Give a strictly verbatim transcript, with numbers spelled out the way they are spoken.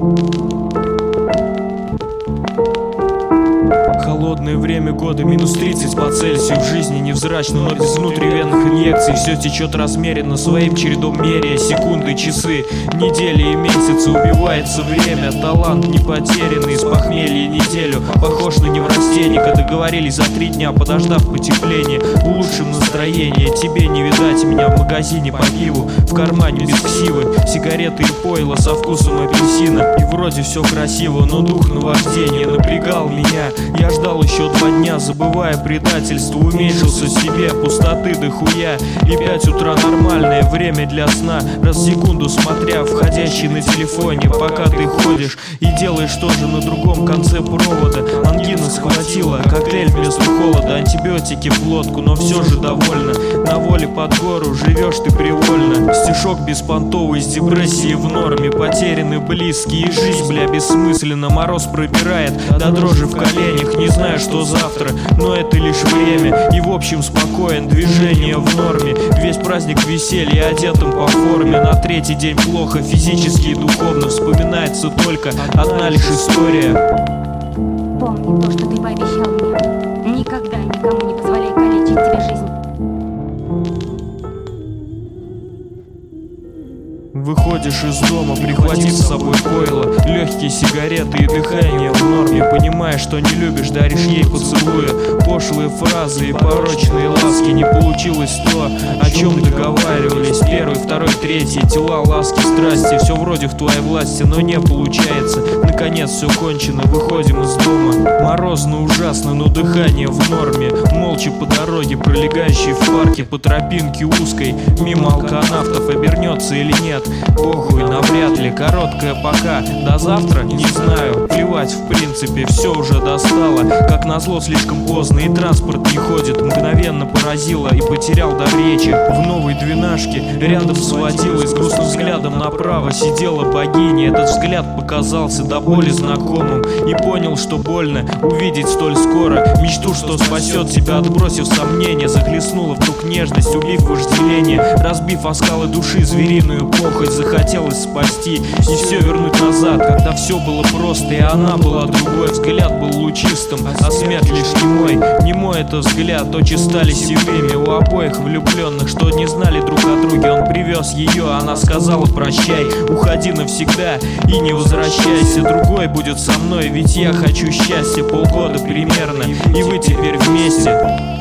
Холодное время года, минус тридцать по Цельсию. В жизни невзрачно, но без внутривенных инъекций. Все течет размеренно, своим чередом меряя секунды, часы, недели и месяцы. Убивается время, талант не потерянный. С похмелья неделю, похож на неврастенника. Договорились за три дня, подождав потепление. Улучшим настроение, тебе не видать меня в магазине по пиву. В кармане без ксивы, сигареты и пойло со вкусом апельсина. И вроде все красиво, но дух наваждения напрягал меня. Я ждал еще два дня, забывая предательство. Уменьшился себе, пустоты до хуя. И пять утра нормальное время для сна. Раз в секунду смотря входящий на телефоне. Пока ты ходишь и делаешь тоже на другом конце провода. Ангина схватила, коктейль вместо холода. Антибиотики в глотку, но все же довольна. На воле под гору живешь ты привольно. Стишок беспонтовый с депрессией в норме. Потеряны близкие, жизнь, бля, бессмысленно. Мороз пробирает до дрожи в коленях. Не знаю, что завтра, но это лишь время. И в общем спокоен, движение в норме. Весь праздник веселья, одетым по форме. На третий день плохо, физически и духовно. Вспоминается только одна лишь история. Помни то, что ты пообещал мне. Никогда никому не позволяй калечить тебе жизнь. Выходишь из дома, прихватив с собой пойло, легкие сигареты и дыхание в норме. Понимаешь, что не любишь, даришь ей поцелуя. Пошлые фразы и порочные ласки. Не получилось то, о чем договаривались. Первый, второй, третий, тела, ласки, страсти. Все вроде в твоей власти, но не получается. Наконец все кончено, выходим из дома. Морозно, ужасно, но дыхание в норме. Молча по дороге, пролегающей в парке. По тропинке узкой, мимо алканавтов. Обернется или нет, похуй, навряд ли. Короткое пока, до завтра, не знаю. Плевать, в принципе, все уже достало. Как назло, слишком поздно, и транспорт не ходит. Мгновенно поразило и потерял дар речи. В новой двенашке рядом сводила, с грустным взглядом направо сидела богиня. Этот взгляд показался до боли знакомым. И понял, что больно увидеть столь скоро мечту, что спасет тебя, отбросив сомнения. Захлестнула вдруг нежность, убив вожделение. Разбив о скалы души звериную похоть. Захотелось спасти и все вернуть назад, когда все было просто и она была другой. Взгляд был лучистым, а смерть лишь немой. Немой это взгляд, очи стали сивыми. У обоих влюбленных, что не знали друг о друге. Он привез ее, она сказала прощай. Уходи навсегда и не возвращайся. Другой будет со мной, ведь я хочу счастья. Полгода примерно, и вы теперь вместе.